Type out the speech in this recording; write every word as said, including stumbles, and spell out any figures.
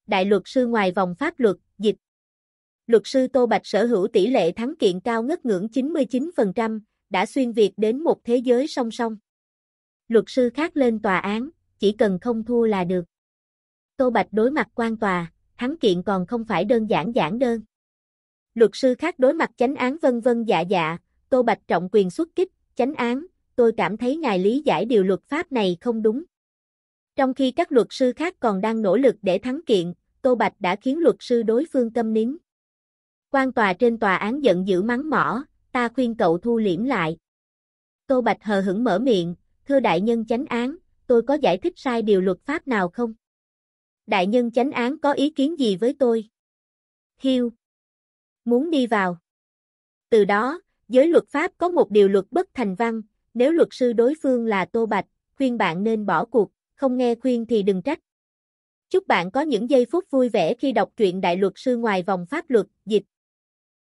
Đại luật sư ngoài vòng pháp luật, dịch. Luật sư Tô Bạch sở hữu tỷ lệ thắng kiện cao ngất ngưỡng chín mươi chín phần trăm, đã xuyên Việt đến một thế giới song song. Luật sư khác lên tòa án, chỉ cần không thua là được. Tô Bạch đối mặt quan tòa, thắng kiện còn không phải đơn giản giản đơn. Luật sư khác đối mặt chánh án vân vân dạ dạ, Tô Bạch trọng quyền xuất kích, chánh án, tôi cảm thấy ngài lý giải điều luật pháp này không đúng. Trong khi các luật sư khác còn đang nỗ lực để thắng kiện, Tô Bạch đã khiến luật sư đối phương câm nín. Quan tòa trên tòa án giận dữ mắng mỏ, ta khuyên cậu thu liễm lại. Tô Bạch hờ hững mở miệng, thưa đại nhân chánh án, tôi có giải thích sai điều luật pháp nào không? Đại nhân chánh án có ý kiến gì với tôi? Hiu. Muốn đi vào. Từ đó, giới luật pháp có một điều luật bất thành văn, nếu luật sư đối phương là Tô Bạch, khuyên bạn nên bỏ cuộc, không nghe khuyên thì đừng trách. Chúc bạn có những giây phút vui vẻ khi đọc truyện Đại luật sư ngoài vòng pháp luật, dịch.